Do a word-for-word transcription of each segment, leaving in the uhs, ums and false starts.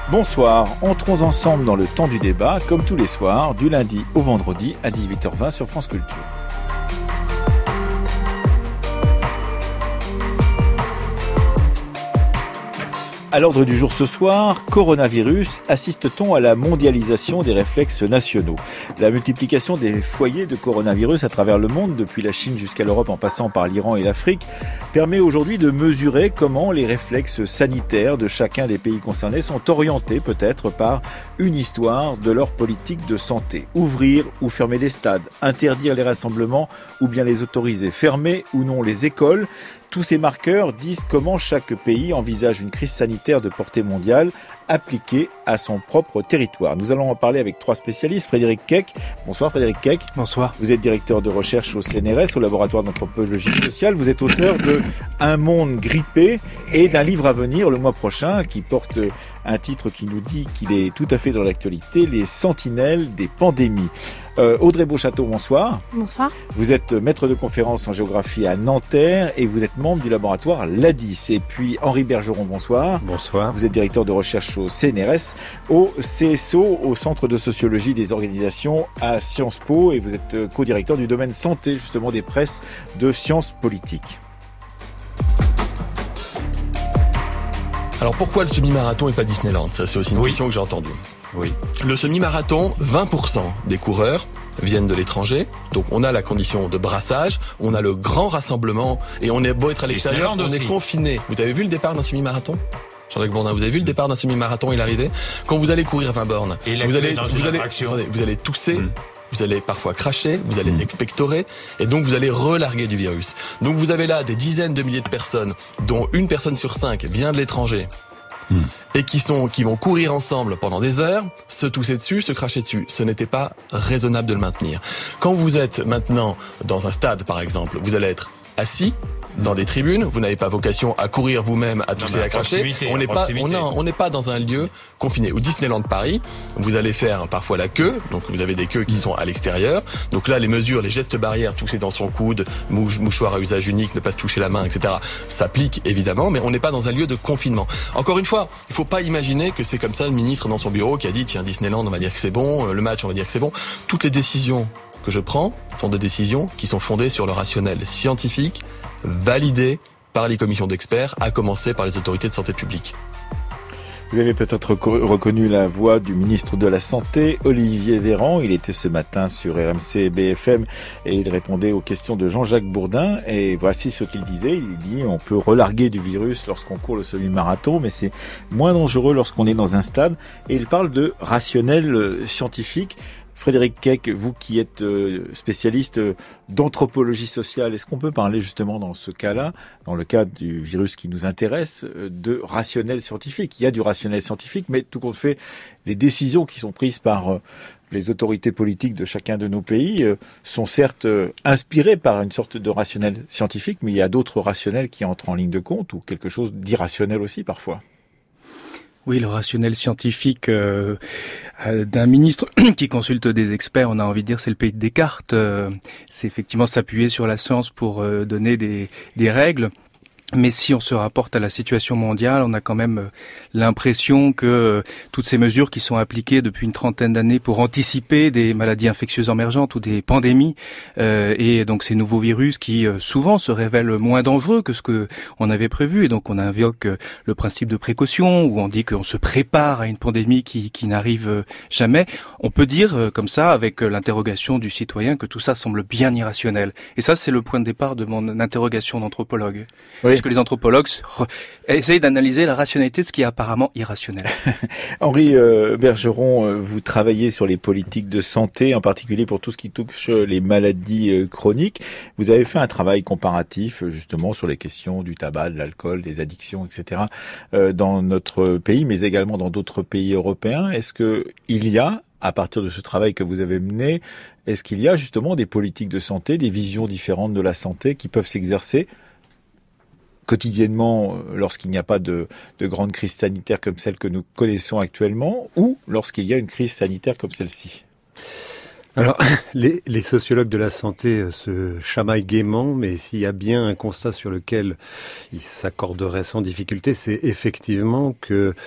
Bonsoir, entrons ensemble dans le temps du débat, comme tous les soirs, du lundi au vendredi à dix-huit heures vingt sur France Culture. À l'ordre du jour ce soir, coronavirus, assiste-t-on à la mondialisation des réflexes nationaux ? La multiplication des foyers de coronavirus à travers le monde, depuis la Chine jusqu'à l'Europe en passant par l'Iran et l'Afrique, permet aujourd'hui de mesurer comment les réflexes sanitaires de chacun des pays concernés sont orientés peut-être par une histoire de leur politique de santé. Ouvrir ou fermer les stades, interdire les rassemblements ou bien les autoriser, fermer ou non les écoles. Tous ces marqueurs disent comment chaque pays envisage une crise sanitaire de portée mondiale appliquée à son propre territoire. Nous allons en parler avec trois spécialistes. Frédéric Keck. Bonsoir Frédéric Keck. Bonsoir. Vous êtes directeur de recherche au C N R S, au laboratoire d'anthropologie sociale. Vous êtes auteur de Un monde grippé et d'un livre à venir le mois prochain qui porte un titre qui nous dit qu'il est tout à fait dans l'actualité, Les sentinelles des pandémies. Euh, Audrey Beauchâteau, bonsoir. Bonsoir. Vous êtes maître de conférence en géographie à Nanterre et vous êtes membre du laboratoire l'A D I S. Et puis Henri Bergeron, bonsoir. Bonsoir. Vous êtes directeur de recherche au C N R S, au C S O, au Centre de sociologie des organisations à Sciences Po, et vous êtes co-directeur du domaine santé, justement des presses de sciences politiques. Alors pourquoi le semi-marathon et pas Disneyland ? Ça, c'est aussi une oui. question que j'ai entendue. Oui. Le semi-marathon, vingt pour cent des coureurs viennent de l'étranger. Donc on a la condition de brassage, on a le grand rassemblement, et on est beau être à l'extérieur, on est confiné. Vous avez vu le départ d'un semi-marathon ? Jean-Jacques Bourdin, vous avez vu le départ d'un semi-marathon et l'arrivée ? Quand vous allez courir vingt bornes, et vous allez, dans vous, une allez attendez, vous allez tousser, mmh. vous allez parfois cracher, vous allez mmh. expectorer, et donc vous allez relarguer du virus. Donc vous avez là des dizaines de milliers de personnes, dont une personne sur cinq vient de l'étranger, mmh. et qui sont, qui vont courir ensemble pendant des heures, se tousser dessus, se cracher dessus. Ce n'était pas raisonnable de le maintenir. Quand vous êtes maintenant dans un stade, par exemple, vous allez être assis dans des tribunes, vous n'avez pas vocation à courir vous-même, à tousser, à cracher. On n'est pas, on non, on n'est pas dans un lieu confiné. Au Disneyland Paris, vous allez faire parfois la queue, donc vous avez des queues qui sont à l'extérieur. Donc là, les mesures, les gestes barrières, tousser dans son coude, mouch- mouchoir à usage unique, ne pas se toucher la main, et cetera, s'appliquent évidemment, mais on n'est pas dans un lieu de confinement. Encore une fois, il faut pas imaginer que c'est comme ça le ministre dans son bureau qui a dit tiens, Disneyland, on va dire que c'est bon, le match, on va dire que c'est bon. Toutes les décisions que je prends sont des décisions qui sont fondées sur le rationnel scientifique, validé par les commissions d'experts, à commencer par les autorités de santé publique. Vous avez peut-être reconnu la voix du ministre de la Santé, Olivier Véran. Il était ce matin sur R M C B F M et il répondait aux questions de Jean-Jacques Bourdin. Et voici ce qu'il disait. Il dit on peut relarguer du virus lorsqu'on court le semi-marathon, mais c'est moins dangereux lorsqu'on est dans un stade. Et il parle de rationnel scientifique. Frédéric Keck, vous qui êtes spécialiste d'anthropologie sociale, est-ce qu'on peut parler justement dans ce cas-là, dans le cas du virus qui nous intéresse, de rationnel scientifique ? Il y a du rationnel scientifique, mais tout compte fait, les décisions qui sont prises par les autorités politiques de chacun de nos pays sont certes inspirées par une sorte de rationnel scientifique, mais il y a d'autres rationnels qui entrent en ligne de compte, ou quelque chose d'irrationnel aussi parfois. Oui, le rationnel scientifique euh, euh, d'un ministre qui consulte des experts, on a envie de dire c'est le pays de Descartes. Euh, c'est effectivement s'appuyer sur la science pour euh, donner des, des règles. Mais si on se rapporte à la situation mondiale, on a quand même l'impression que toutes ces mesures qui sont appliquées depuis une trentaine d'années pour anticiper des maladies infectieuses émergentes ou des pandémies, euh, et donc ces nouveaux virus qui euh, souvent se révèlent moins dangereux que ce que on avait prévu, et donc on invoque euh, le principe de précaution, où on dit qu'on se prépare à une pandémie qui, qui n'arrive euh, jamais. On peut dire euh, comme ça, avec euh, l'interrogation du citoyen, que tout ça semble bien irrationnel. Et ça, c'est le point de départ de mon interrogation d'anthropologue. Oui. Parce que les anthropologues essayent d'analyser la rationalité de ce qui est apparemment irrationnel. Henri euh, Bergeron, euh, vous travaillez sur les politiques de santé, en particulier pour tout ce qui touche les maladies euh, chroniques. Vous avez fait un travail comparatif justement sur les questions du tabac, de l'alcool, des addictions, et cetera euh, dans notre pays, mais également dans d'autres pays européens. Est-ce que il y a, à partir de ce travail que vous avez mené, est-ce qu'il y a justement des politiques de santé, des visions différentes de la santé qui peuvent s'exercer quotidiennement lorsqu'il n'y a pas de, de grande crise sanitaire comme celle que nous connaissons actuellement, ou lorsqu'il y a une crise sanitaire comme celle-ci ? Alors, les, les sociologues de la santé se chamaillent gaiement, mais s'il y a bien un constat sur lequel ils s'accorderaient sans difficulté, c'est effectivement que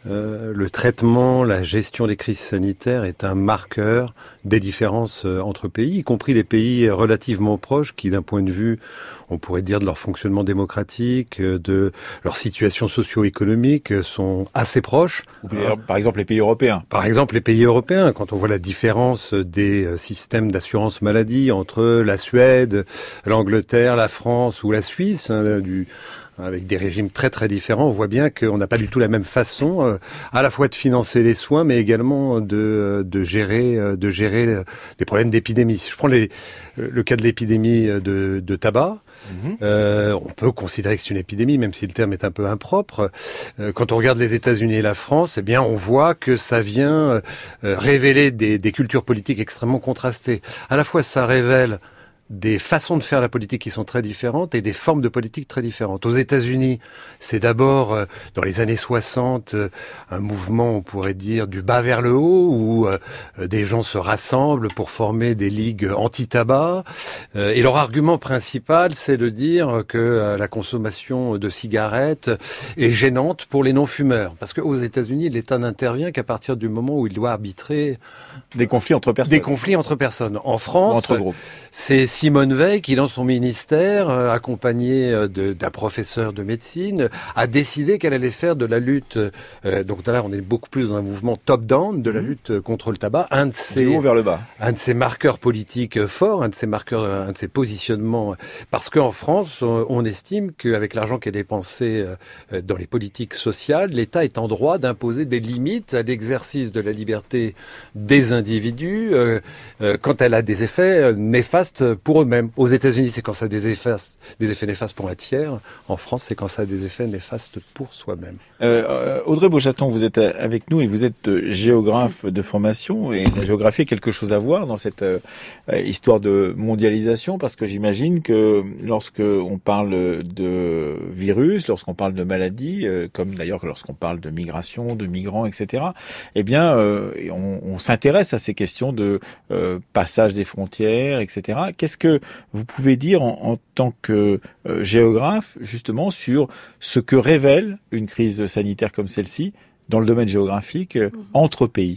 Euh, le traitement, la gestion des crises sanitaires est un marqueur des différences euh, entre pays, y compris des pays relativement proches qui, d'un point de vue, on pourrait dire, de leur fonctionnement démocratique, euh, de leur situation socio-économique, euh, sont assez proches. Euh, par exemple, les pays européens. Par exemple, les pays européens, quand on voit la différence des euh, systèmes d'assurance maladie entre la Suède, l'Angleterre, la France ou la Suisse, hein, du avec des régimes très très différents, on voit bien qu'on n'a pas du tout la même façon, euh, à la fois de financer les soins, mais également de de gérer euh, de gérer des problèmes d'épidémie. Si je prends les, le cas de l'épidémie de, de tabac, mmh. euh, on peut considérer que c'est une épidémie, même si le terme est un peu impropre. Euh, quand on regarde les États-Unis et la France, eh bien, on voit que ça vient euh, révéler des, des cultures politiques extrêmement contrastées. À la fois, ça révèle des façons de faire la politique qui sont très différentes et des formes de politique très différentes. Aux États-Unis, c'est d'abord, euh, dans les années soixante, euh, un mouvement, on pourrait dire, du bas vers le haut, où euh, des gens se rassemblent pour former des ligues anti-tabac. Euh, et leur argument principal, c'est de dire que euh, la consommation de cigarettes est gênante pour les non-fumeurs. Parce qu'aux États-Unis, l'État n'intervient qu'à partir du moment où il doit arbitrer des conflits entre personnes. Des conflits entre personnes. En France, entre groupes. C'est Simone Veil qui, dans son ministère, euh, accompagnée de, d'un professeur de médecine, a décidé qu'elle allait faire de la lutte. Euh, donc là, on est beaucoup plus dans un mouvement top-down de la lutte contre le tabac. Un de ses, du haut vers le bas. Un de ses marqueurs politiques forts, un de ses marqueurs, un de ses positionnements. Parce qu'en France, on, on estime qu'avec l'argent qui est dépensé euh, dans les politiques sociales, l'État est en droit d'imposer des limites à l'exercice de la liberté des individus euh, euh, quand elle a des effets néfastes pour eux-mêmes. Aux États-Unis, c'est quand ça a des effets, des effets néfastes pour un tiers. En France, c'est quand ça a des effets néfastes pour soi-même. Euh, Audrey Beauchaton, vous êtes avec nous et vous êtes géographe de formation, et la géographie a quelque chose à voir dans cette euh, histoire de mondialisation, parce que j'imagine que lorsque on parle de virus, lorsqu'on parle de maladies, euh, comme d'ailleurs lorsqu'on parle de migration, de migrants, et cetera, eh bien, euh, on, on s'intéresse à ces questions de euh, passage des frontières, et cetera. Qu'est-ce que vous pouvez dire en, en tant que euh, géographe, justement, sur ce que révèle une crise sanitaire comme celle-ci dans le domaine géographique euh, entre pays?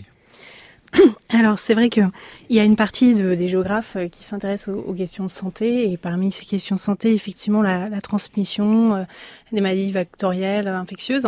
Alors c'est vrai qu'il y a une partie de, des géographes qui s'intéressent aux, aux questions de santé, et parmi ces questions de santé, effectivement, la, la transmission euh, des maladies vectorielles, infectieuses.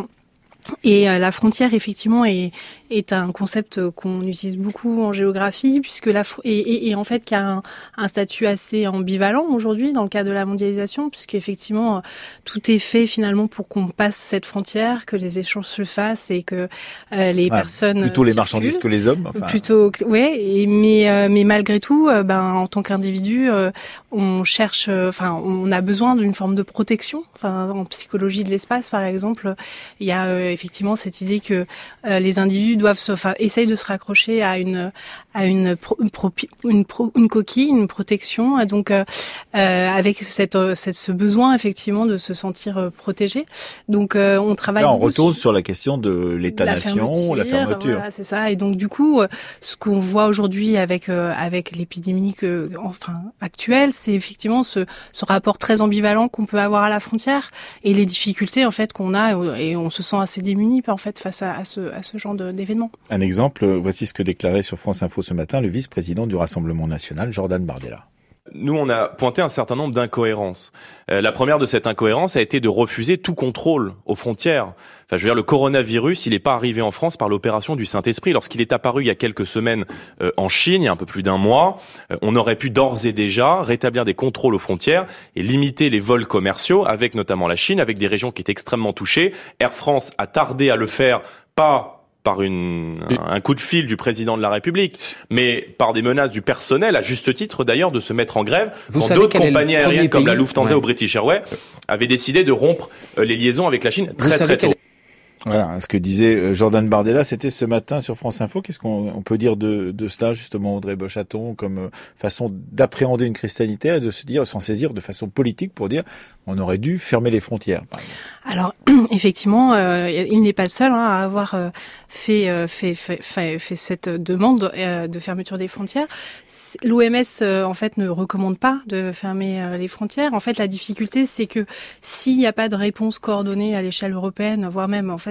Et euh, la frontière, effectivement, est, est un concept qu'on utilise beaucoup en géographie, puisque la et, et, et en fait qui a un, un statut assez ambivalent aujourd'hui dans le cadre de la mondialisation, puisque effectivement tout est fait finalement pour qu'on passe cette frontière, que les échanges se fassent et que euh, les ouais, personnes plutôt les circulent. Marchandises que les hommes. Enfin... Plutôt, ouais. Et, mais euh, mais malgré tout, euh, ben en tant qu'individu, euh, on cherche, enfin euh, on a besoin d'une forme de protection. Enfin en psychologie de l'espace, par exemple, il y a euh, effectivement cette idée que euh, les individus doivent se, enfin, essayent de se raccrocher à une à une pro, une, pro, une, pro, une coquille, une protection. Donc euh, euh, avec cette, cette ce besoin effectivement de se sentir euh, protégé. Donc euh, on travaille. Là, on retourne sur, sur la question de l'État-nation, la fermeture. Voilà, c'est ça. Et donc du coup, euh, ce qu'on voit aujourd'hui avec euh, avec l'épidémie que, enfin actuelle, c'est effectivement ce ce rapport très ambivalent qu'on peut avoir à la frontière et les difficultés en fait qu'on a, et on se sent assez démunis en fait face à, à ce à ce genre de, d'événements. Un exemple, voici ce que déclarait sur France Info ce matin le vice-président du Rassemblement national, Jordan Bardella. Nous, on a pointé un certain nombre d'incohérences. Euh, la première de cette incohérence a été de refuser tout contrôle aux frontières. Enfin, je veux dire, le coronavirus, il n'est pas arrivé en France par l'opération du Saint-Esprit. Lorsqu'il est apparu il y a quelques semaines euh, en Chine, il y a un peu plus d'un mois, euh, on aurait pu d'ores et déjà rétablir des contrôles aux frontières et limiter les vols commerciaux avec notamment la Chine, avec des régions qui étaient extrêmement touchées. Air France a tardé à le faire, pas par une, un coup de fil du président de la République, mais par des menaces du personnel, à juste titre d'ailleurs, de se mettre en grève, Vous quand savez d'autres compagnies aériennes comme pays... la Lufthansa ouais. ou British Airways avaient décidé de rompre les liaisons avec la Chine très très tôt. Voilà, ce que disait Jordan Bardella, c'était ce matin sur France Info. Qu'est-ce qu'on on peut dire de, de cela, justement, Audrey Beauchaton, comme façon d'appréhender une crise sanitaire et de se dire, s'en saisir de façon politique pour dire on aurait dû fermer les frontières, par exemple. Alors, effectivement, euh, il n'est pas le seul hein, à avoir euh, fait, euh, fait, fait, fait, fait cette demande euh, de fermeture des frontières. L'O M S, euh, en fait, ne recommande pas de fermer euh, les frontières. En fait, la difficulté, c'est que s'il n'y a pas de réponse coordonnée à l'échelle européenne, voire même, en fait,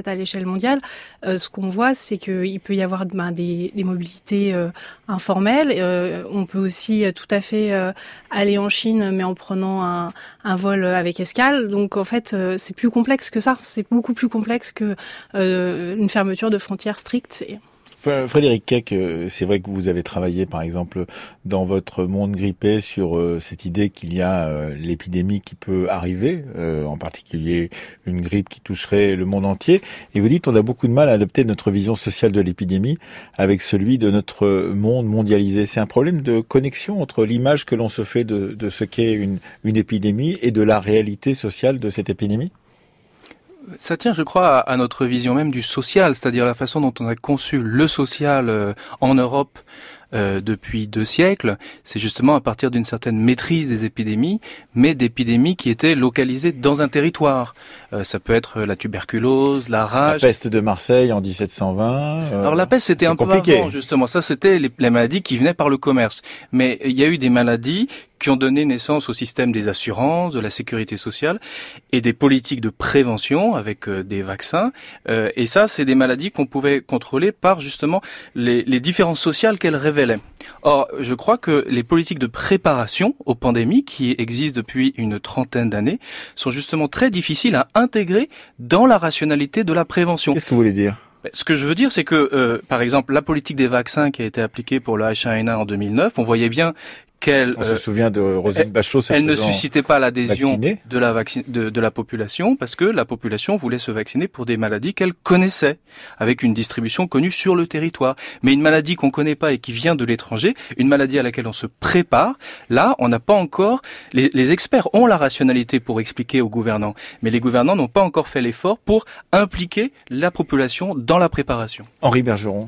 fait à l'échelle mondiale, euh, ce qu'on voit, c'est qu'il peut y avoir ben, des, des mobilités euh, informelles. Euh, on peut aussi euh, tout à fait euh, aller en Chine, mais en prenant un, un vol avec escale. Donc en fait, euh, c'est plus complexe que ça. C'est beaucoup plus complexe que euh, une fermeture de frontières stricte. Et... Frédéric Keck, c'est vrai que vous avez travaillé, par exemple, dans votre monde grippé sur euh, cette idée qu'il y a euh, l'épidémie qui peut arriver, euh, en particulier une grippe qui toucherait le monde entier. Et vous dites on a beaucoup de mal à adapter notre vision sociale de l'épidémie avec celui de notre monde mondialisé. C'est un problème de connexion entre l'image que l'on se fait de, de ce qu'est une, une épidémie et de la réalité sociale de cette épidémie ? Ça tient, je crois, à notre vision même du social, c'est-à-dire la façon dont on a conçu le social euh, en Europe euh, depuis deux siècles. C'est justement à partir d'une certaine maîtrise des épidémies, mais d'épidémies qui étaient localisées dans un territoire. Euh, ça peut être la tuberculose, la rage. La peste de Marseille en dix-sept cent vingt. Euh, Alors la peste, c'était un compliqué. peu avant, justement. Ça, c'était les, les maladies qui venaient par le commerce. Mais il y a eu des maladies qui ont donné naissance au système des assurances, de la sécurité sociale et des politiques de prévention avec euh, des vaccins. Euh, et ça, c'est des maladies qu'on pouvait contrôler par justement les, les différences sociales qu'elles révélaient. Or, je crois que les politiques de préparation aux pandémies qui existent depuis une trentaine d'années sont justement très difficiles à intégrer dans la rationalité de la prévention. Qu'est-ce que vous voulez dire ? Ce que je veux dire, c'est que, euh, par exemple, la politique des vaccins qui a été appliquée pour le H un N un en deux mille neuf, on voyait bien qu'elle... On se euh, souvient de Roselyne Bachelot. Elle ne suscitait pas l'adhésion vacciner. de la, vaccine, de, de la population parce que la population voulait se vacciner pour des maladies qu'elle connaissait, avec une distribution connue sur le territoire. Mais une maladie qu'on connaît pas et qui vient de l'étranger, une maladie à laquelle on se prépare, là, on n'a pas encore... Les, les experts ont la rationalité pour expliquer aux gouvernants, mais les gouvernants n'ont pas encore fait l'effort pour impliquer la population dans la préparation. Henri Bergeron.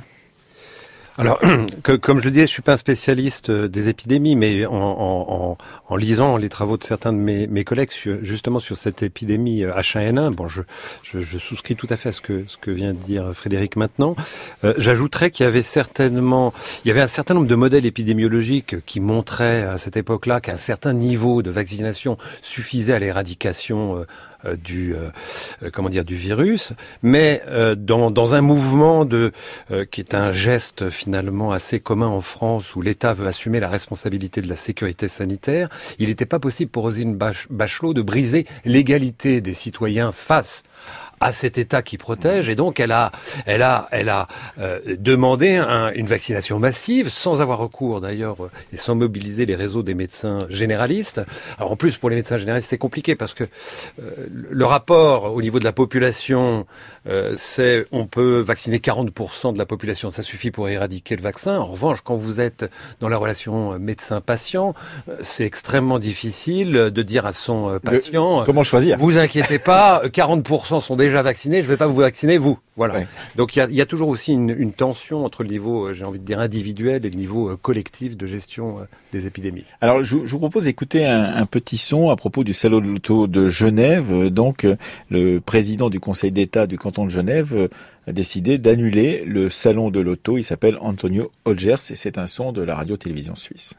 Alors, que, comme je le disais, je suis pas un spécialiste des épidémies, mais en, en, en, en lisant les travaux de certains de mes, mes collègues sur, justement sur cette épidémie H un N un, bon, je, je, je souscris tout à fait à ce que, ce que vient de dire Frédéric maintenant. Euh, j'ajouterais qu'il y avait certainement, il y avait un certain nombre de modèles épidémiologiques qui montraient à cette époque-là qu'un certain niveau de vaccination suffisait à l'éradication euh, du euh, comment dire du virus, mais euh, dans dans un mouvement de euh, qui est un geste finalement assez commun en France où l'État veut assumer la responsabilité de la sécurité sanitaire, il n'était pas possible pour Roselyne Bachelot de briser l'égalité des citoyens face à cet État qui protège, et donc elle a, elle a, elle a euh, demandé un, une vaccination massive, sans avoir recours d'ailleurs euh, et sans mobiliser les réseaux des médecins généralistes. Alors en plus pour les médecins généralistes c'est compliqué parce que euh, le rapport au niveau de la population, euh, c'est on peut vacciner quarante pour cent de la population, ça suffit pour éradiquer le vaccin. En revanche, quand vous êtes dans la relation médecin-patient, euh, c'est extrêmement difficile de dire à son euh, patient. De, comment choisir ? Vous inquiétez pas, quarante pour cent sont déjà déjà vacciné, je ne vais pas vous vacciner, vous. Voilà. Ouais. Donc il y a, y a toujours aussi une, une tension entre le niveau, j'ai envie de dire, individuel et le niveau euh, collectif de gestion euh, des épidémies. Alors je, je vous propose d'écouter un, un petit son à propos du Salon de l'Auto de Genève. Donc euh, le président du Conseil d'État du canton de Genève euh, a décidé d'annuler le Salon de l'Auto. Il s'appelle Antonio Olgers et c'est un son de la radio-télévision suisse.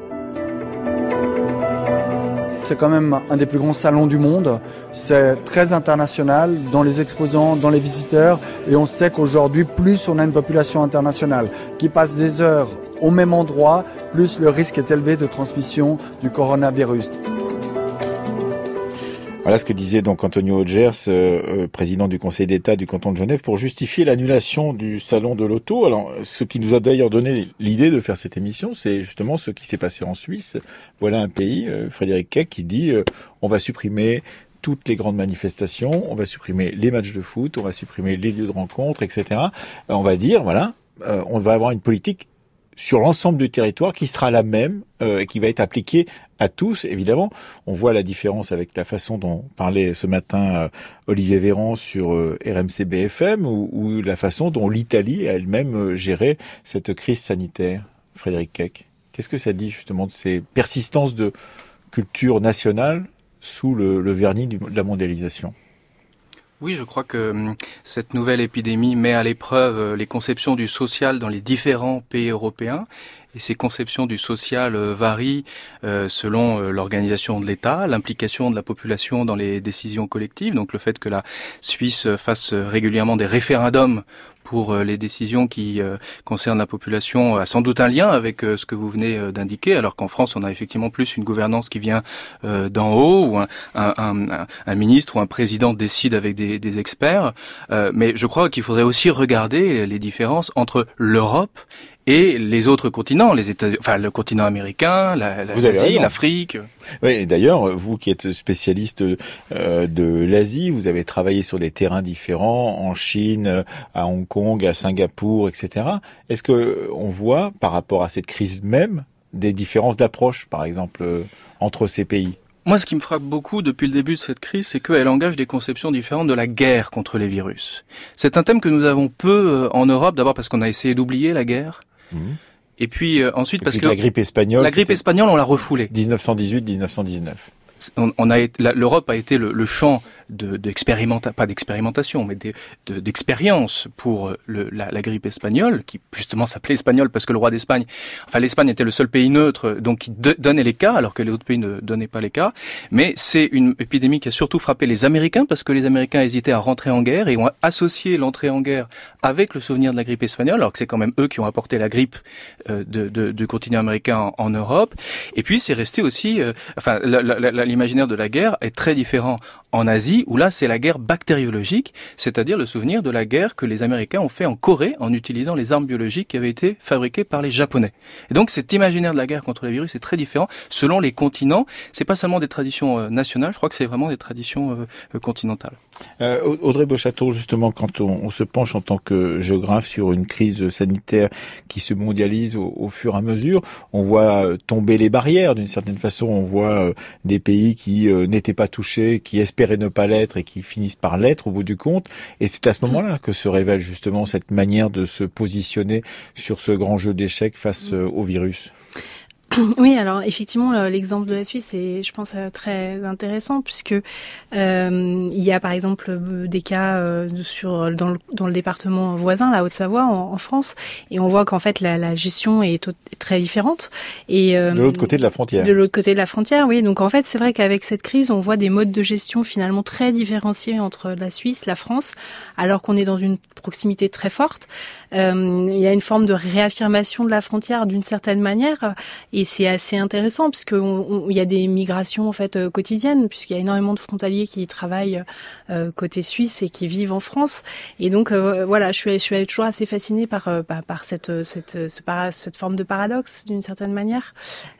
C'est quand même un des plus grands salons du monde. C'est très international dans les exposants, dans les visiteurs. Et on sait qu'aujourd'hui, plus on a une population internationale qui passe des heures au même endroit, plus le risque est élevé de transmission du coronavirus. Voilà ce que disait donc Antonio Olgers, euh, président du Conseil d'État du canton de Genève, pour justifier l'annulation du Salon de l'Auto. Alors, ce qui nous a d'ailleurs donné l'idée de faire cette émission, c'est justement ce qui s'est passé en Suisse. Voilà un pays, euh, Frédéric Keck, qui dit euh, on va supprimer toutes les grandes manifestations, on va supprimer les matchs de foot, on va supprimer les lieux de rencontre, et cetera. Euh, on va dire, voilà, euh, on va avoir une politique sur l'ensemble du territoire qui sera la même euh, et qui va être appliquée à tous. Évidemment, on voit la différence avec la façon dont parlait ce matin euh, Olivier Véran sur euh, R M C B F M ou, ou la façon dont l'Italie elle-même euh, gérait cette crise sanitaire. Frédéric Keck, qu'est-ce que ça dit justement de ces persistances de culture nationale sous le, le vernis du, de la mondialisation ? Oui, je crois que hum, cette nouvelle épidémie met à l'épreuve euh, les conceptions du social dans les différents pays européens. Et ces conceptions du social euh, varient euh, selon euh, l'organisation de l'État, l'implication de la population dans les décisions collectives. Donc le fait que la Suisse fasse euh, régulièrement des référendums pour euh, les décisions qui euh, concernent la population a sans doute un lien avec euh, ce que vous venez euh, d'indiquer, alors qu'en France on a effectivement plus une gouvernance qui vient euh, d'en haut, où un, un, un, un ministre ou un président décide avec des, des experts. Euh, mais je crois qu'il faudrait aussi regarder les différences entre l'Europe et les autres continents, les États, enfin le continent américain, la, la, l'Asie, l'Afrique. Oui, et d'ailleurs, vous qui êtes spécialiste euh, de l'Asie, vous avez travaillé sur des terrains différents, en Chine, à Hong Kong, à Singapour, et cetera. Est-ce que on voit, par rapport à cette crise même, des différences d'approche, par exemple, euh, entre ces pays ? Moi, ce qui me frappe beaucoup depuis le début de cette crise, c'est qu'elle engage des conceptions différentes de la guerre contre les virus. C'est un thème que nous avons peu en Europe, d'abord parce qu'on a essayé d'oublier la guerre. Mmh. Et puis euh, ensuite Et parce puis que la grippe espagnole, la grippe espagnole, on l'a refoulée. dix-neuf cent dix-huit dix-neuf cent dix-neuf. On, on a été, la, l'Europe a été le, le champ de, d'expérimenta, pas d'expérimentation, mais de, de, d'expérience pour le, la, la grippe espagnole, qui justement s'appelait espagnole parce que le roi d'Espagne, enfin l'Espagne était le seul pays neutre, donc qui de, donnait les cas, alors que les autres pays ne donnaient pas les cas. Mais c'est une épidémie qui a surtout frappé les Américains, parce que les Américains hésitaient à rentrer en guerre et ont associé l'entrée en guerre avec le souvenir de la grippe espagnole, alors que c'est quand même eux qui ont apporté la grippe euh, de, de, du continent américain en, en Europe. Et puis c'est resté aussi, euh, enfin la, la, la, l'imaginaire de la guerre est très différent en Asie, où là c'est la guerre bactériologique, c'est-à-dire le souvenir de la guerre que les Américains ont fait en Corée en utilisant les armes biologiques qui avaient été fabriquées par les Japonais. Et donc cet imaginaire de la guerre contre les virus est très différent selon les continents. C'est pas seulement des traditions euh, nationales, je crois que c'est vraiment des traditions euh, euh, continentales. Euh, Audrey Beauchâteau, justement, quand on, on se penche en tant que géographe sur une crise sanitaire qui se mondialise au, au fur et à mesure, on voit tomber les barrières d'une certaine façon. On voit euh, des pays qui euh, n'étaient pas touchés, qui espéraient ne pas l'être et qui finissent par l'être au bout du compte. Et c'est à ce moment-là que se révèle justement cette manière de se positionner sur ce grand jeu d'échecs face euh, au virus. Oui, alors effectivement, l'exemple de la Suisse est, je pense, très intéressant puisque euh, il y a par exemple des cas euh, sur dans le, dans le département voisin, la Haute-Savoie, en, en France, et on voit qu'en fait la, la gestion est t- très différente. Et euh, de l'autre côté de la frontière. De l'autre côté de la frontière, oui. Donc en fait, c'est vrai qu'avec cette crise, on voit des modes de gestion finalement très différenciés entre la Suisse, la France, alors qu'on est dans une proximité très forte. Euh, il y a une forme de réaffirmation de la frontière d'une certaine manière. Et c'est assez intéressant puisqu'il y a des migrations en fait euh, quotidiennes, puisqu'il y a énormément de frontaliers qui travaillent euh, côté suisse et qui vivent en France. Et donc euh, voilà, je suis, je suis toujours assez fascinée par euh, par, par cette cette ce para, cette forme de paradoxe d'une certaine manière.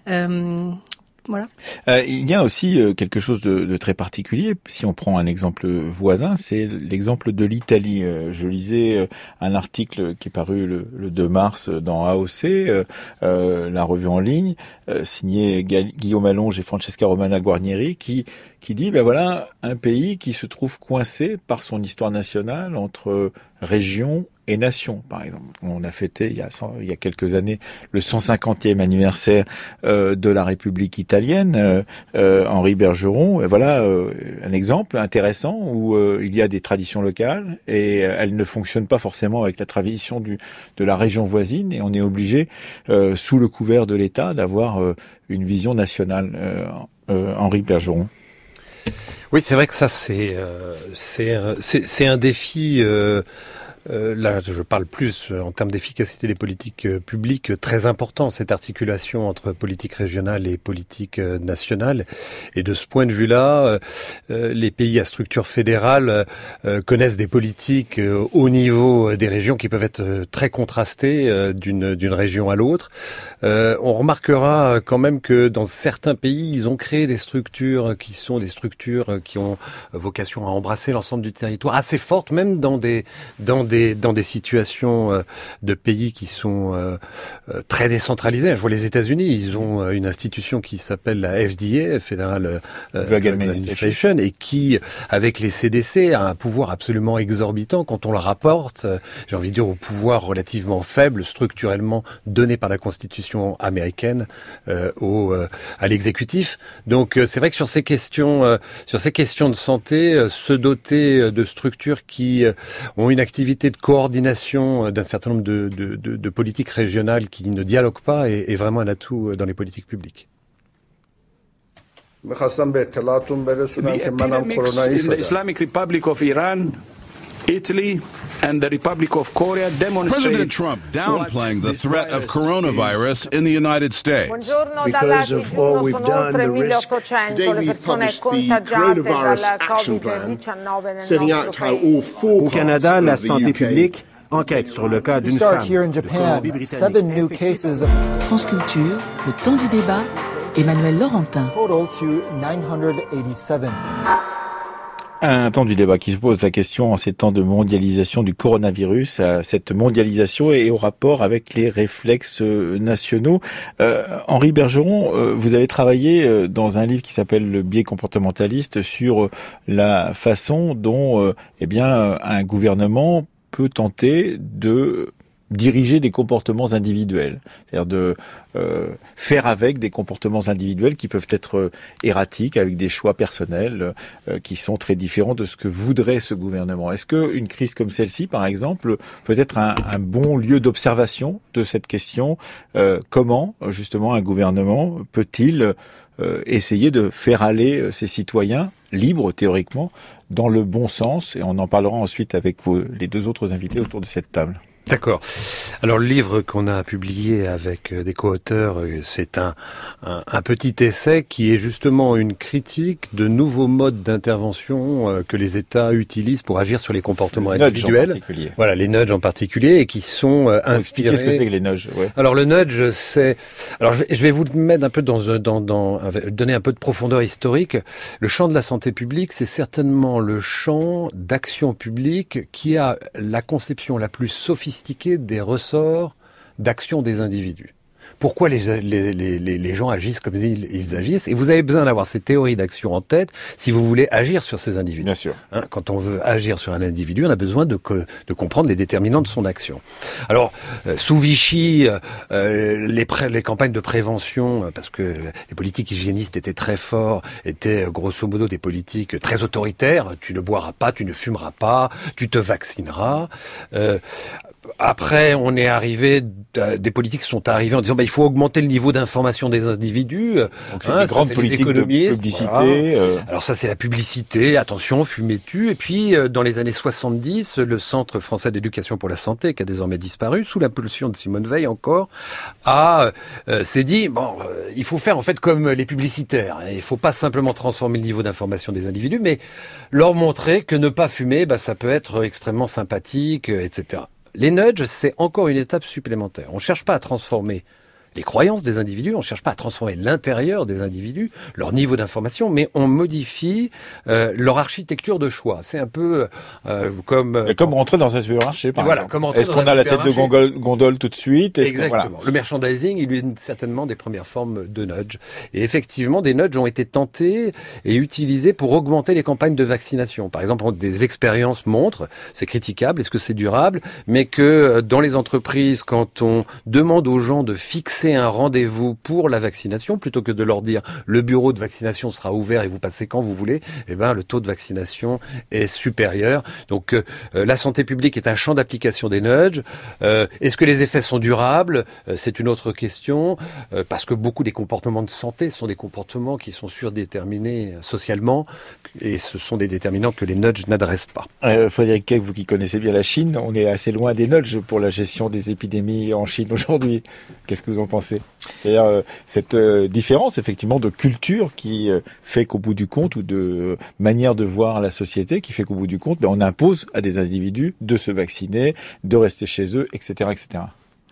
Euh, Voilà. Euh, il y a aussi euh, quelque chose de, de très particulier. Si on prend un exemple voisin, c'est l'exemple de l'Italie. Euh, je lisais euh, un article qui est paru le, le deux mars dans A O C, euh, euh, la revue en ligne, euh, signé Guillaume Allonge et Francesca Romana Guarnieri, qui qui dit ben voilà un pays qui se trouve coincé par son histoire nationale entre régions et nations, par exemple. On a fêté il y a, cent, il y a quelques années le cent cinquantième anniversaire euh, de la République italienne, euh, euh, Henri Bergeron. Et voilà euh, un exemple intéressant où euh, il y a des traditions locales et euh, elles ne fonctionnent pas forcément avec la tradition du, de la région voisine, et on est obligé, euh, sous le couvert de l'État, d'avoir euh, une vision nationale. Euh, euh, Henri Bergeron. Oui, c'est vrai que ça, c'est euh, c'est, c'est, c'est un défi... Euh Euh, là, je parle plus en termes d'efficacité des politiques euh, publiques, très important, cette articulation entre politique régionale et politique euh, nationale. Et de ce point de vue-là, euh, les pays à structure fédérale euh, connaissent des politiques euh, au niveau des régions qui peuvent être euh, très contrastées euh, d'une, d'une région à l'autre. Euh, on remarquera quand même que dans certains pays, ils ont créé des structures qui sont des structures qui ont vocation à embrasser l'ensemble du territoire, assez fortes, même dans des dans des des dans des situations euh, de pays qui sont euh, euh, très décentralisés. Je vois les États-Unis, ils ont euh, une institution qui s'appelle la F D A, Federal euh, Drug Administration, et qui, avec les C D C, a un pouvoir absolument exorbitant quand on le rapporte, euh, j'ai envie de dire, au pouvoir relativement faible, structurellement donné par la Constitution américaine euh, au euh, à l'exécutif. Donc euh, c'est vrai que sur ces questions, euh, sur ces questions de santé, euh, se doter de structures qui euh, ont une activité de coordination d'un certain nombre de, de, de, de politiques régionales qui ne dialoguent pas est, est vraiment un atout dans les politiques publiques. The epidemics in the Islamic Republic of Iran, Italy, and the Republic of Korea demonstrate President Trump downplaying the threat of coronavirus in the United States. Because of all we've done, the risk. Today we published the Coronavirus Action Plan, setting out how all four Au Canada, la santé publique enquête sur le cas d'une femme de Colombie-Britannique. France Culture, le temps du débat, Emmanuel Laurentin. Un temps du débat qui se pose la question en ces temps de mondialisation du coronavirus, à cette mondialisation et au rapport avec les réflexes nationaux. Euh, Henri Bergeron, euh, vous avez travaillé dans un livre qui s'appelle Le biais comportementaliste sur la façon dont euh, eh bien, un gouvernement peut tenter de diriger des comportements individuels, c'est-à-dire de euh, faire avec des comportements individuels qui peuvent être euh, erratiques, avec des choix personnels euh, qui sont très différents de ce que voudrait ce gouvernement. Est-ce que une crise comme celle-ci, par exemple, peut être un, un bon lieu d'observation de cette question euh, comment, justement, un gouvernement peut-il euh, essayer de faire aller ses citoyens libres, théoriquement, dans le bon sens? Et on en parlera ensuite avec vos, les deux autres invités autour de cette table. D'accord. Alors le livre qu'on a publié avec des co-auteurs, c'est un, un, un petit essai qui est justement une critique de nouveaux modes d'intervention que les États utilisent pour agir sur les comportements les individuels. En particulier. Voilà, les nudges en particulier, et qui sont euh, inspirés. Qu'est-ce que c'est que les nudges? Ouais. Alors le nudge, c'est. Alors je vais, je vais vous mettre un peu dans, dans, dans, donner un peu de profondeur historique. Le champ de la santé publique, c'est certainement le champ d'action publique qui a la conception la plus sophistiquée des ressorts d'action des individus. Pourquoi les, les, les, les gens agissent comme ils, ils agissent? Et vous avez besoin d'avoir ces théories d'action en tête si vous voulez agir sur ces individus. Bien sûr. Hein, quand on veut agir sur un individu, on a besoin de, de comprendre les déterminants de son action. Alors, euh, sous Vichy, euh, les, pré, les campagnes de prévention, parce que les politiques hygiénistes étaient très forts, étaient grosso modo des politiques très autoritaires. Tu ne boiras pas, tu ne fumeras pas, tu te vaccineras. Euh, Après, on est arrivé, des politiques sont arrivées en disant bah, il faut augmenter le niveau d'information des individus. Donc c'est hein, des grandes politiques de publicité. Voilà. Euh... Alors ça, c'est la publicité. Attention, fumez-tu. Et puis, dans les années soixante-dix, le Centre français d'éducation pour la santé, qui a désormais disparu, sous l'impulsion de Simone Veil encore, a euh, s'est dit bon, euh, il faut faire en fait comme les publicitaires. Il faut pas simplement transformer le niveau d'information des individus, mais leur montrer que ne pas fumer, bah, ça peut être extrêmement sympathique, et cetera. Les nudges, c'est encore une étape supplémentaire. On ne cherche pas à transformer les croyances des individus, on ne cherche pas à transformer l'intérieur des individus, leur niveau d'information, mais on modifie euh, leur architecture de choix. C'est un peu euh, comme... Euh, comme rentrer dans un supermarché, par voilà, exemple. Comme rentrer Est-ce dans qu'on a la tête de gondole, gondole tout de suite? Est-ce Exactement. Que, voilà. Le merchandising, il est certainement des premières formes de nudge. Et effectivement, des nudges ont été tentés et utilisés pour augmenter les campagnes de vaccination. Par exemple, des expériences montrent, c'est critiquable, est-ce que c'est durable, mais que dans les entreprises, quand on demande aux gens de fixer un rendez-vous pour la vaccination, plutôt que de leur dire le bureau de vaccination sera ouvert et vous passez quand vous voulez, eh ben le taux de vaccination est supérieur. Donc euh, la santé publique est un champ d'application des nudges. Euh, est-ce que les effets sont durables? euh, C'est une autre question, euh, parce que beaucoup des comportements de santé sont des comportements qui sont surdéterminés socialement, et ce sont des déterminants que les nudges n'adressent pas. Euh, Frédéric Kay, vous qui connaissez bien la Chine, on est assez loin des nudges pour la gestion des épidémies en Chine aujourd'hui. Qu'est-ce que vous en pensez? C'est-à-dire euh, cette euh, différence effectivement de culture qui euh, fait qu'au bout du compte, ou de euh, manière de voir la société qui fait qu'au bout du compte, ben, on impose à des individus de se vacciner, de rester chez eux, et cetera, et cetera.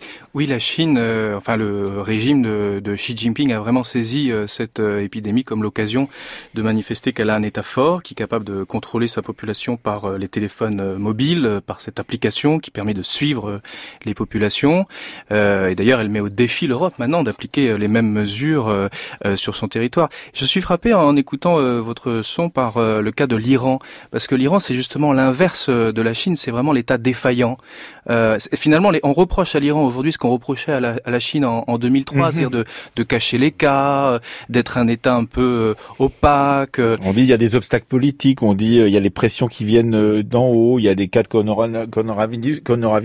Oui, la Chine, euh, enfin le régime de, de Xi Jinping a vraiment saisi euh, cette euh, épidémie comme l'occasion de manifester qu'elle a un État fort, qui est capable de contrôler sa population par euh, les téléphones euh, mobiles, euh, par cette application qui permet de suivre euh, les populations. Euh, et d'ailleurs, elle met au défi l'Europe maintenant d'appliquer euh, les mêmes mesures euh, euh, sur son territoire. Je suis frappé en écoutant euh, votre son par euh, le cas de l'Iran, parce que l'Iran, c'est justement l'inverse de la Chine, c'est vraiment l'État défaillant. Euh, finalement, les, on reproche à l'Iran aujourd'hui ce qu'on reprochait à la, à la Chine en, en deux mille trois, mm-hmm. c'est-à-dire de, de cacher les cas, d'être un État un peu euh, opaque. On dit il y a des obstacles politiques, on dit il y a les pressions qui viennent d'en haut, il y a des cas de coronavirus,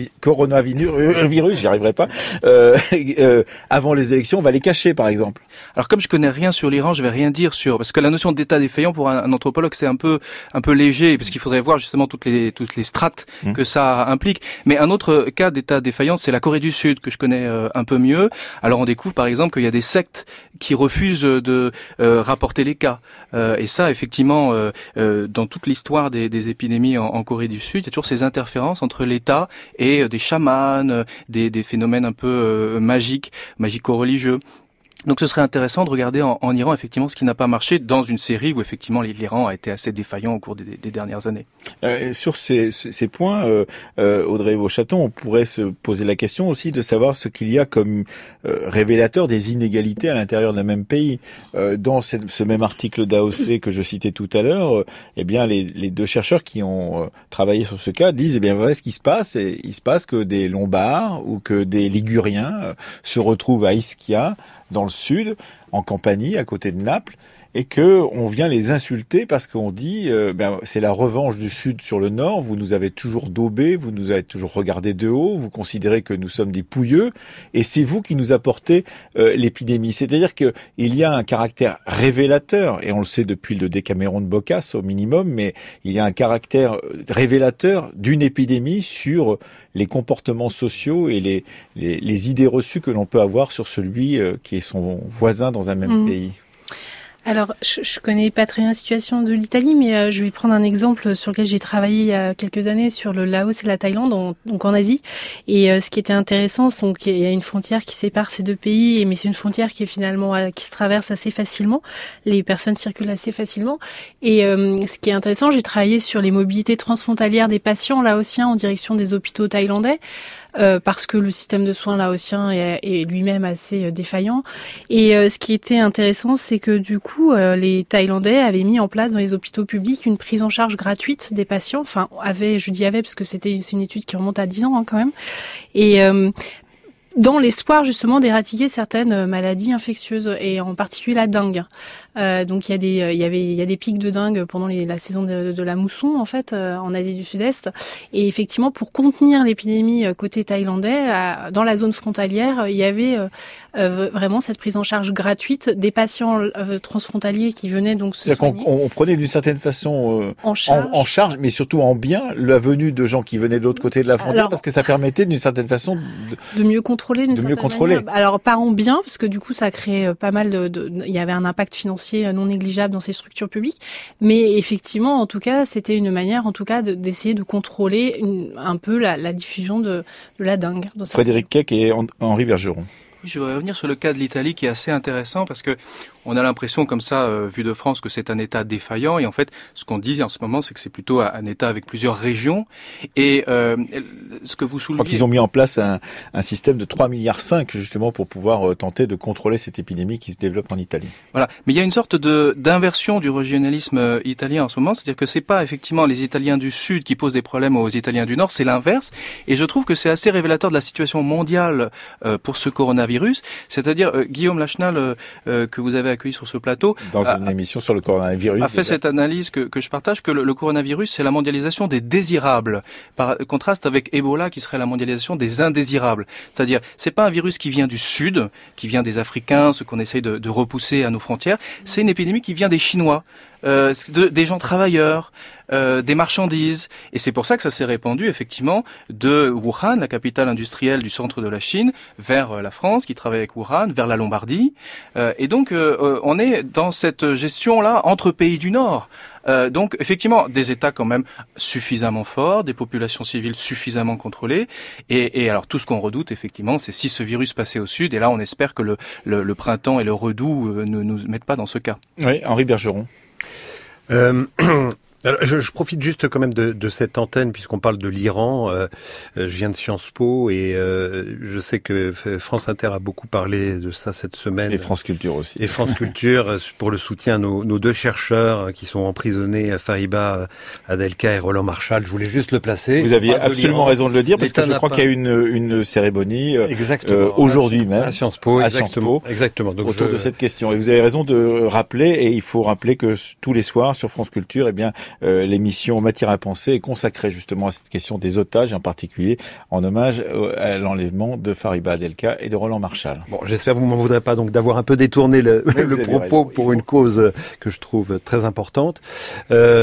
coronavirus, j'y arriverai pas. Euh, euh, avant les élections, on va les cacher, par exemple. Alors comme je connais rien sur l'Iran, je vais rien dire sur, parce que la notion d'État défaillant pour un, un anthropologue c'est un peu un peu léger, parce qu'il faudrait voir justement toutes les toutes les strates mmh. que ça implique. Mais un autre cas d'État défaillant, c'est la Corée du Sud que je connais euh, un peu mieux. Alors on découvre par exemple qu'il y a des sectes qui refusent de euh, rapporter les cas. Euh, et ça, effectivement, euh, euh, dans toute l'histoire des, des épidémies en, en Corée du Sud, il y a toujours ces interférences entre l'État et euh, des chamans, euh, des, des phénomènes un peu euh, magiques, magico-religieux. Donc ce serait intéressant de regarder en, en Iran effectivement ce qui n'a pas marché dans une série où effectivement l'Iran a été assez défaillant au cours des, des dernières années. Euh, sur ces, ces points, euh, euh, Audrey Beauchaton, on pourrait se poser la question aussi de savoir ce qu'il y a comme euh, révélateur des inégalités à l'intérieur d'un même pays. Euh, dans ce, ce même article d'A O C que je citais tout à l'heure, euh, eh bien les, les deux chercheurs qui ont euh, travaillé sur ce cas disent eh bien voilà ce qui se passe. Et il se passe que des Lombards ou que des Liguriens euh, se retrouvent à Ischia, dans le sud, en Campanie, à côté de Naples, et que on vient les insulter parce qu'on dit euh, ben c'est la revanche du sud sur le nord, vous nous avez toujours daubés, vous nous avez toujours regardé de haut, vous considérez que nous sommes des pouilleux, et c'est vous qui nous apportez euh, l'épidémie. C'est-à-dire que il y a un caractère révélateur, et on le sait depuis le Décaméron de Boccace au minimum, mais il y a un caractère révélateur d'une épidémie sur les comportements sociaux et les, les, les idées reçues que l'on peut avoir sur celui euh, qui est son voisin dans un même mmh. pays. Alors, je, je connais pas très bien la situation de l'Italie, mais euh, je vais prendre un exemple sur lequel j'ai travaillé il y a quelques années sur le Laos et la Thaïlande, en, donc en Asie. Et euh, ce qui était intéressant, c'est qu'il y a une frontière qui sépare ces deux pays, mais c'est une frontière qui est finalement euh, qui se traverse assez facilement. Les personnes circulent assez facilement. Et euh, ce qui est intéressant, j'ai travaillé sur les mobilités transfrontalières des patients laotiens en direction des hôpitaux thaïlandais. Euh, parce que le système de soins laotien est, est lui-même assez euh, défaillant. Et euh, ce qui était intéressant, c'est que du coup, euh, les Thaïlandais avaient mis en place dans les hôpitaux publics une prise en charge gratuite des patients. Enfin, avait, je dis avait parce que c'était c'est une étude qui remonte à dix ans hein, quand même. Et euh, dans l'espoir justement d'éradiquer certaines maladies infectieuses et en particulier la dengue. Euh, donc il y a des il y avait il y a des pics de dengue pendant les, la saison de, de la mousson en fait euh, en Asie du Sud-Est, et effectivement pour contenir l'épidémie côté thaïlandais euh, dans la zone frontalière il y avait euh, euh, vraiment cette prise en charge gratuite des patients euh, transfrontaliers qui venaient donc se soigner. On, on prenait d'une certaine façon euh, en, charge. En, en charge mais surtout en bien la venue de gens qui venaient de l'autre côté de la frontière. Alors, parce que ça permettait d'une certaine façon de, de mieux contrôler d'une de certaine mieux contrôler. manière. Alors pas en bien parce que du coup ça créait pas mal de, de il y avait un impact financier non négligeable dans ces structures publiques, mais effectivement, en tout cas, c'était une manière, en tout cas, de, d'essayer de contrôler une, un peu la, la diffusion de, de la dengue. Dans Frédéric Keck et Henri Bergeron. Je voudrais revenir sur le cas de l'Italie qui est assez intéressant parce que on a l'impression comme ça, euh, vu de France, que c'est un État défaillant, et en fait, ce qu'on dit en ce moment, c'est que c'est plutôt un, un État avec plusieurs régions. Et euh, ce que vous soulevez... Je crois qu'ils ont mis en place un, un système de trois virgule cinq milliards justement pour pouvoir euh, tenter de contrôler cette épidémie qui se développe en Italie. Voilà, mais il y a une sorte de d'inversion du régionalisme euh, italien en ce moment, c'est-à-dire que c'est pas effectivement les Italiens du Sud qui posent des problèmes aux Italiens du Nord, c'est l'inverse. Et je trouve que c'est assez révélateur de la situation mondiale euh, pour ce coronavirus, c'est-à-dire euh, Guillaume Lachenal euh, euh, que vous avez accueilli sur ce plateau dans une a, émission sur le coronavirus a fait déjà. Cette analyse que, que je partage, que le, le coronavirus c'est la mondialisation des désirables par contraste avec Ebola qui serait la mondialisation des indésirables, c'est-à-dire c'est pas un virus qui vient du Sud, qui vient des Africains, ce qu'on essaye de, de repousser à nos frontières, c'est une épidémie qui vient des Chinois, euh, de, des gens travailleurs, euh, des marchandises. Et c'est pour ça que ça s'est répandu effectivement de Wuhan, la capitale industrielle du centre de la Chine, vers euh, la France, qui travaille avec Wuhan, vers la Lombardie. Euh, et donc euh, on est dans cette gestion-là entre pays du Nord. Euh, donc effectivement des États quand même suffisamment forts, des populations civiles suffisamment contrôlées, et, et alors tout ce qu'on redoute effectivement, c'est si ce virus passait au sud, et là on espère que le, le, le printemps et le redout euh, ne nous mettent pas dans ce cas. Oui, Henri Bergeron. Euh... Alors, je, je profite juste quand même de, de cette antenne puisqu'on parle de l'Iran. Euh, je viens de Sciences Po et euh, je sais que France Inter a beaucoup parlé de ça cette semaine. Et France Culture aussi. Et France Culture pour le soutien à nos, nos deux chercheurs qui sont emprisonnés, Fariba Adelka et Roland Marchal. Je voulais juste le placer. Vous aviez absolument raison de le dire parce que je crois pas... qu'il y a une, une cérémonie exactement. Euh, aujourd'hui même à Sciences Po, à exactement. Sciences Po, exactement. Donc autour je... de cette question. Et vous avez raison de rappeler, et il faut rappeler que tous les soirs sur France Culture, eh bien euh, l'émission Matière à penser est consacrée justement à cette question des otages, en particulier en hommage à l'enlèvement de Fariba Adelka et de Roland Marchal. Bon, j'espère que vous m'en voudrez pas donc d'avoir un peu détourné le, le propos raison. pour faut... une cause que je trouve très importante. Euh,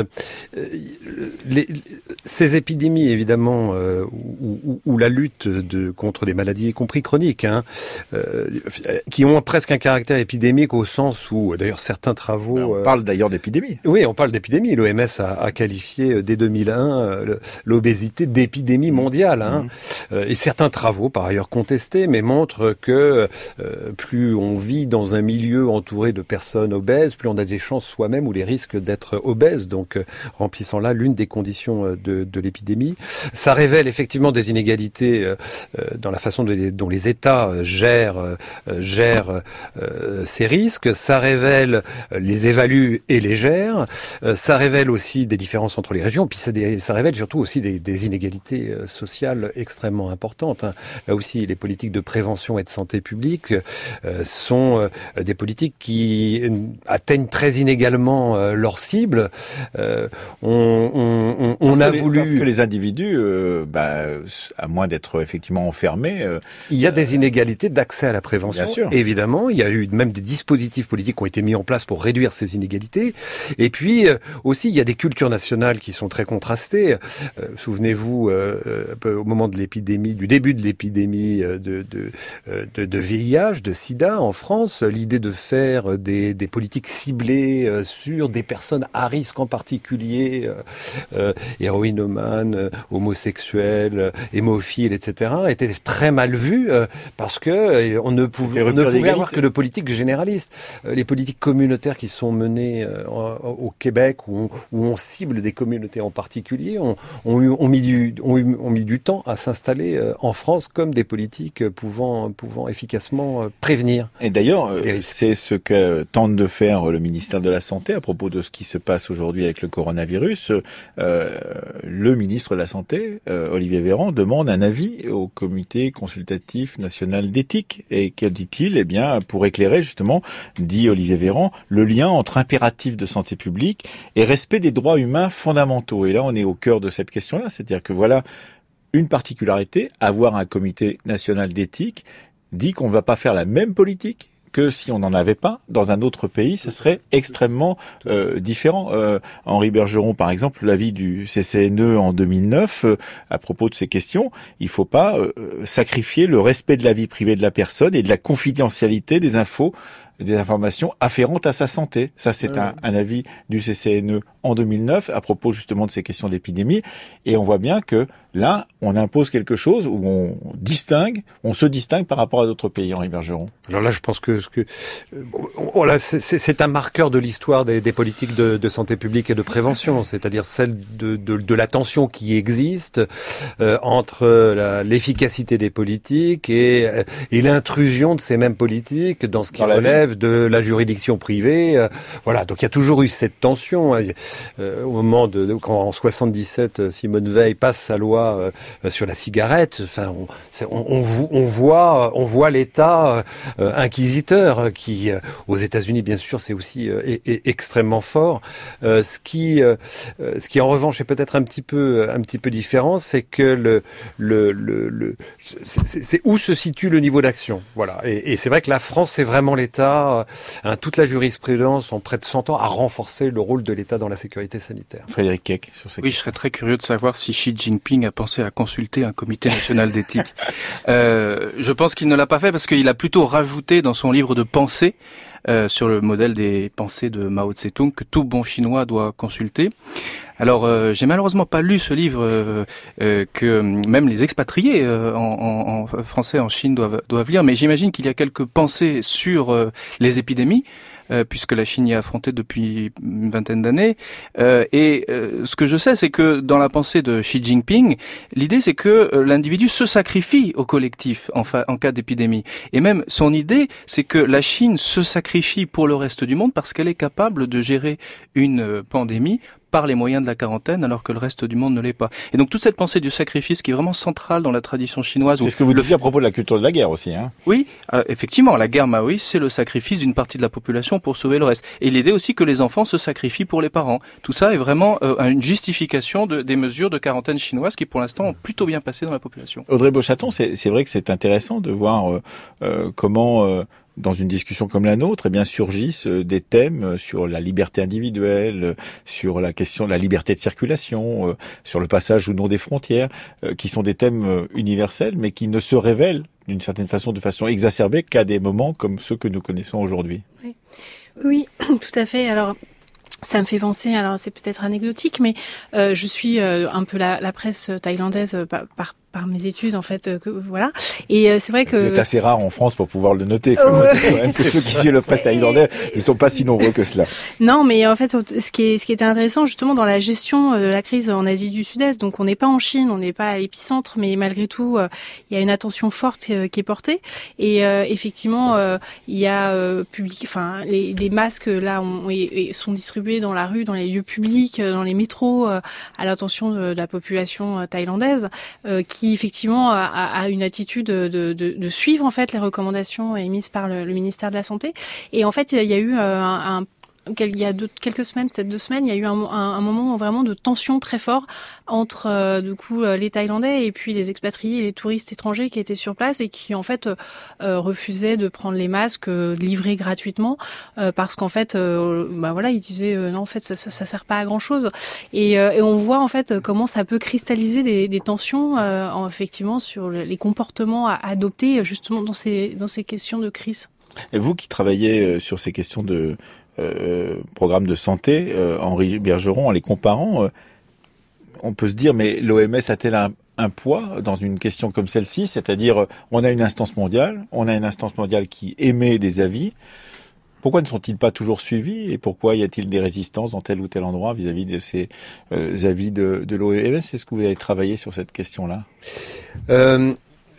les, ces épidémies, évidemment, euh, où, où, où la lutte de, contre des maladies, y compris chroniques, hein, euh, qui ont presque un caractère épidémique au sens où, d'ailleurs, certains travaux... Ben on parle d'ailleurs d'épidémie. Oui, on parle d'épidémie. L'O M S a, a qualifié dès deux mille un l'obésité d'épidémie mondiale. Hein. Mmh. Et certains travaux, par ailleurs contestés, mais montrent que euh, plus on vit dans un milieu entouré de personnes obèses, plus on a des chances soi-même ou les risques d'être obèse, donc euh, remplissant là l'une des conditions de, de l'épidémie. Ça révèle effectivement des inégalités euh, dans la façon de, dont les États gèrent, euh, gèrent euh, ces risques. Ça révèle, les évalue et les gère. Euh, ça révèle aussi des différences entre les régions, puis ça, ça révèle surtout aussi des, des inégalités sociales extrêmement importantes. Hein. Là aussi, les politiques de prévention et de santé publique euh, sont euh, des politiques qui atteignent très inégalement euh, leur cible. Euh, on on, on, on a les, voulu... Parce que les individus, euh, bah, à moins d'être effectivement enfermés... Euh, il y a des inégalités d'accès à la prévention, bien sûr. Évidemment. Il y a eu même des dispositifs politiques qui ont été mis en place pour réduire ces inégalités. Et puis, euh, aussi, il y a des cultures nationales qui sont très contrastées. Euh, souvenez-vous, euh, au moment de l'épidémie, du début de l'épidémie de, de, de, de V I H, de sida en France, l'idée de faire des, des politiques ciblées sur des personnes à risque en particulier, euh, héroïnomanes, euh, homosexuels, hémophiles, et cetera, était très mal vue euh, parce que euh, on ne pouvait, on ne pouvait avoir que de politiques généralistes. Euh, les politiques communautaires qui sont menées euh, au Québec, où on, où on cible des communautés en particulier, ont, ont, eu, ont, mis, du, ont, eu, ont mis du temps à s'installer euh, en France comme des politiques pouvant, pouvant efficacement euh, prévenir. Et d'ailleurs, euh, c'est ce que tente de faire le ministère de la Santé à propos de ce qui se passe aujourd'hui avec le coronavirus. Euh, le ministre de la Santé, euh, Olivier Véran, demande un avis au comité consultatif national d'éthique. Et que dit-il? Eh bien, pour éclairer justement, dit Olivier Véran, le lien entre impératif de santé publique et respect des droits humains fondamentaux. Et là, on est au cœur de cette question-là. C'est-à-dire que voilà une particularité, avoir un comité national d'éthique dit qu'on ne va pas faire la même politique que si on n'en avait pas dans un autre pays, ça serait extrêmement euh, différent. Euh, Henri Bergeron, par exemple, l'avis du C C N E en deux mille neuf, euh, à propos de ces questions, il ne faut pas euh, sacrifier le respect de la vie privée de la personne et de la confidentialité des infos, des informations afférentes à sa santé. Ça, c'est un, un avis du C C N E en deux mille neuf à propos justement de ces questions d'épidémie. Et on voit bien que là, on impose quelque chose où on distingue, on se distingue par rapport à d'autres pays, Henri Bergeron. Alors là, je pense que, que voilà, c'est, c'est un marqueur de l'histoire des, des politiques de, de santé publique et de prévention, c'est-à-dire celle de, de, de la tension qui existe euh, entre la, l'efficacité des politiques et, et l'intrusion de ces mêmes politiques dans ce qui dans relève de la juridiction privée. Euh, voilà, donc il y a toujours eu cette tension. Hein, euh, au moment de, de quand en soixante-dix-sept, Simone Veil passe sa loi euh, sur la cigarette. Enfin, on, on, on, on voit, on voit l'État euh, inquisiteur qui, euh, aux États-Unis, bien sûr, c'est aussi euh, est, est extrêmement fort. Euh, ce qui, euh, ce qui en revanche est peut-être un petit peu, un petit peu différent, c'est que le, le, le, le c'est, c'est où se situe le niveau d'action. Voilà. Et, et c'est vrai que la France, c'est vraiment l'État. l'État, hein, toute la jurisprudence en près de cent ans a renforcé le rôle de l'État dans la sécurité sanitaire. Frédéric Keck, sur ces Oui, je serais très curieux de savoir si Xi Jinping a pensé à consulter un comité national d'éthique. euh, je pense qu'il ne l'a pas fait parce qu'il a plutôt rajouté dans son livre de pensée, euh, sur le modèle des pensées de Mao Tse-tung, que tout bon chinois doit consulter. Alors, euh, j'ai malheureusement pas lu ce livre euh, euh, que même les expatriés euh, en, en, en français en Chine doivent, doivent lire, mais j'imagine qu'il y a quelques pensées sur euh, les épidémies, euh, puisque la Chine y a affronté depuis une vingtaine d'années. Euh, et euh, ce que je sais, c'est que dans la pensée de Xi Jinping, l'idée c'est que euh, l'individu se sacrifie au collectif en, fa- en cas d'épidémie. Et même son idée, c'est que la Chine se sacrifie pour le reste du monde parce qu'elle est capable de gérer une euh, pandémie par les moyens de la quarantaine, alors que le reste du monde ne l'est pas. Et donc toute cette pensée du sacrifice qui est vraiment centrale dans la tradition chinoise. C'est ce que vous disiez à propos de la culture de la guerre aussi, hein. Oui, euh, effectivement, la guerre maoïste, c'est le sacrifice d'une partie de la population pour sauver le reste. Et l'idée aussi que les enfants se sacrifient pour les parents. Tout ça est vraiment euh, une justification de, des mesures de quarantaine chinoises qui, pour l'instant, ont plutôt bien passé dans la population. Audrey Beauchaton, c'est, c'est vrai que c'est intéressant de voir euh, euh, comment... Euh, dans une discussion comme la nôtre, eh bien, surgissent des thèmes sur la liberté individuelle, sur la question de la liberté de circulation, sur le passage ou non des frontières, qui sont des thèmes universels, mais qui ne se révèlent d'une certaine façon, de façon exacerbée, qu'à des moments comme ceux que nous connaissons aujourd'hui. Oui, oui, tout à fait. Alors, ça me fait penser, alors c'est peut-être anecdotique, mais euh, je suis euh, un peu la, la presse thaïlandaise euh, par, par par mes études en fait, euh, que, voilà. Et euh, c'est vrai que c'est assez rare en France pour pouvoir le noter. Faut ouais. noter quand même que ceux qui suivent le presse thaïlandais ne sont pas si nombreux que cela. Non, mais en fait, ce qui est ce qui était intéressant justement dans la gestion de la crise en Asie du Sud-Est, donc on n'est pas en Chine, on n'est pas à l'épicentre, mais malgré tout, euh, il y a une attention forte euh, qui est portée. Et euh, effectivement, euh, il y a euh, public, enfin les, les masques là ont, et, et sont distribués dans la rue, dans les lieux publics, dans les métros, euh, à l'attention de, de la population euh, thaïlandaise, euh, qui effectivement a, a une attitude de, de, de suivre en fait les recommandations émises par le, le ministère de la Santé. Et en fait, il y a eu euh, un, un il y a deux, quelques semaines, peut-être deux semaines, il y a eu un, un, un moment vraiment de tension très fort entre euh, du coup les Thaïlandais et puis les expatriés et les touristes étrangers qui étaient sur place et qui en fait euh, refusaient de prendre les masques euh, livrés gratuitement euh, parce qu'en fait, euh, bah voilà, ils disaient euh, non en fait ça, ça, ça sert pas à grand chose et, euh, et on voit en fait comment ça peut cristalliser des, des tensions euh, en, effectivement sur les comportements à adopter justement dans ces dans ces questions de crise. Et vous qui travaillez sur ces questions de Euh, programme de santé, euh, Henri Bergeron, en les comparant, euh, on peut se dire, mais l'O M S a-t-elle un, un poids dans une question comme celle-ci? C'est-à-dire, on a une instance mondiale, on a une instance mondiale qui émet des avis. Pourquoi ne sont-ils pas toujours suivis et pourquoi y a-t-il des résistances dans tel ou tel endroit vis-à-vis de ces euh, avis de, de l'O M S? Est-ce que vous avez travaillé sur cette question-là? euh...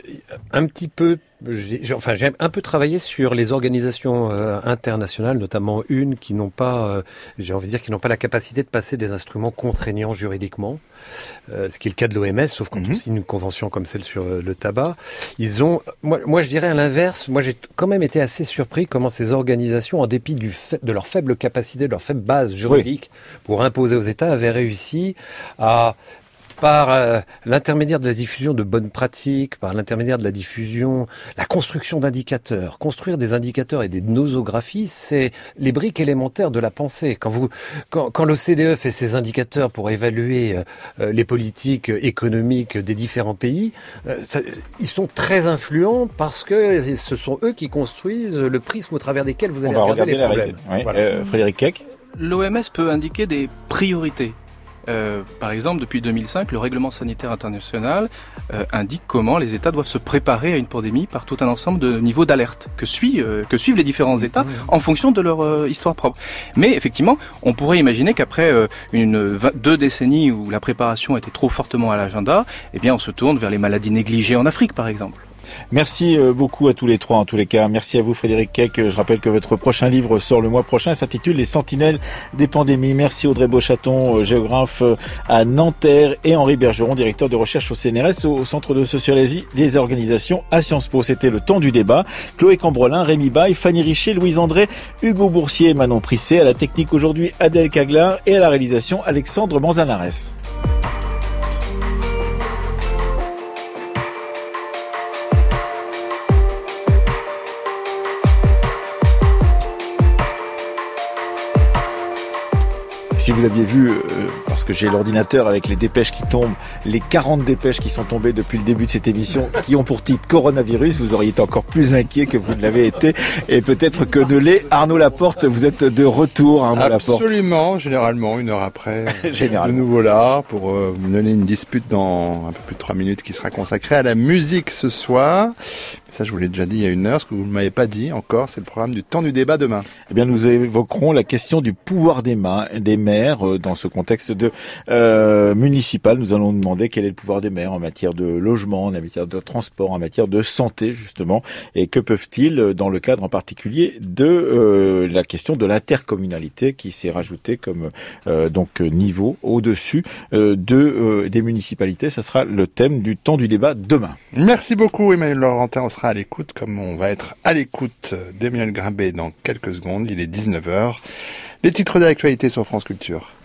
Un petit peu, j'ai, enfin j'ai un peu travaillé sur les organisations euh, internationales, notamment une qui n'ont pas, euh, j'ai envie de dire, qui n'ont pas la capacité de passer des instruments contraignants juridiquement, euh, ce qui est le cas de l'O M S, sauf quand mm-hmm. on signe une convention comme celle sur euh, le tabac. Ils ont, moi, moi je dirais à l'inverse, moi j'ai quand même été assez surpris comment ces organisations, en dépit du fait, de leur faible capacité, de leur faible base juridique oui. pour imposer aux États, avaient réussi à par euh, l'intermédiaire de la diffusion de bonnes pratiques, par l'intermédiaire de la diffusion, la construction d'indicateurs. Construire des indicateurs et des nosographies, c'est les briques élémentaires de la pensée. Quand vous, quand, quand l'O C D E fait ses indicateurs pour évaluer euh, les politiques économiques des différents pays, euh, ça, ils sont très influents parce que ce sont eux qui construisent le prisme au travers desquels vous allez On va regarder, regarder les la problèmes. Oui. Voilà. Euh, Frédéric Keck. L'O M S peut indiquer des priorités. Euh, par exemple, depuis deux mille cinq, le règlement sanitaire international euh, indique comment les États doivent se préparer à une pandémie par tout un ensemble de niveaux d'alerte que, suit, euh, que suivent les différents États en fonction de leur euh, histoire propre. Mais effectivement, on pourrait imaginer qu'après euh, une vingt, deux décennies où la préparation était trop fortement à l'agenda, eh bien, on se tourne vers les maladies négligées en Afrique, par exemple. Merci beaucoup à tous les trois en tous les cas. Merci à vous Frédéric Keck. Je rappelle que votre prochain livre sort le mois prochain, s'intitule Les Sentinelles des pandémies. Merci Audrey Beauchaton, géographe à Nanterre, et Henri Bergeron, directeur de recherche au C N R S, au Centre de sociologie des organisations à Sciences Po. C'était le temps du débat. Chloé Cambrelin, Rémi Baille, Fanny Richer, Louise André, Hugo Boursier et Manon Prisset. À la technique aujourd'hui Adèle Caglar et à la réalisation Alexandre Manzanares. Si vous aviez vu, euh, parce que j'ai l'ordinateur avec les dépêches qui tombent, les quarante dépêches qui sont tombées depuis le début de cette émission, qui ont pour titre coronavirus, vous auriez été encore plus inquiet que vous ne l'avez été. Et peut-être que de lait, Arnaud Laporte, vous êtes de retour, Arnaud Laporte. Absolument, généralement, une heure après. Généralement. De nouveau là, pour euh, mener une dispute dans un peu plus de trois minutes qui sera consacrée à la musique ce soir. Ça, je vous l'ai déjà dit il y a une heure, ce que vous ne m'avez pas dit encore, c'est le programme du temps du débat demain. Eh bien, nous évoquerons la question du pouvoir des, mains, des maires euh, dans ce contexte de euh, municipal. Nous allons demander quel est le pouvoir des maires en matière de logement, en matière de transport, en matière de santé, justement, et que peuvent-ils, dans le cadre en particulier de euh, la question de l'intercommunalité qui s'est rajoutée comme euh, donc niveau au-dessus euh, de euh, des municipalités. Ça sera le thème du temps du débat demain. Merci beaucoup, Emmanuel Laurentin. On sera à l'écoute, comme on va être à l'écoute d'Emmanuel Grimbet dans quelques secondes. Il est dix-neuf heures. Les titres de l'actualité sur France Culture.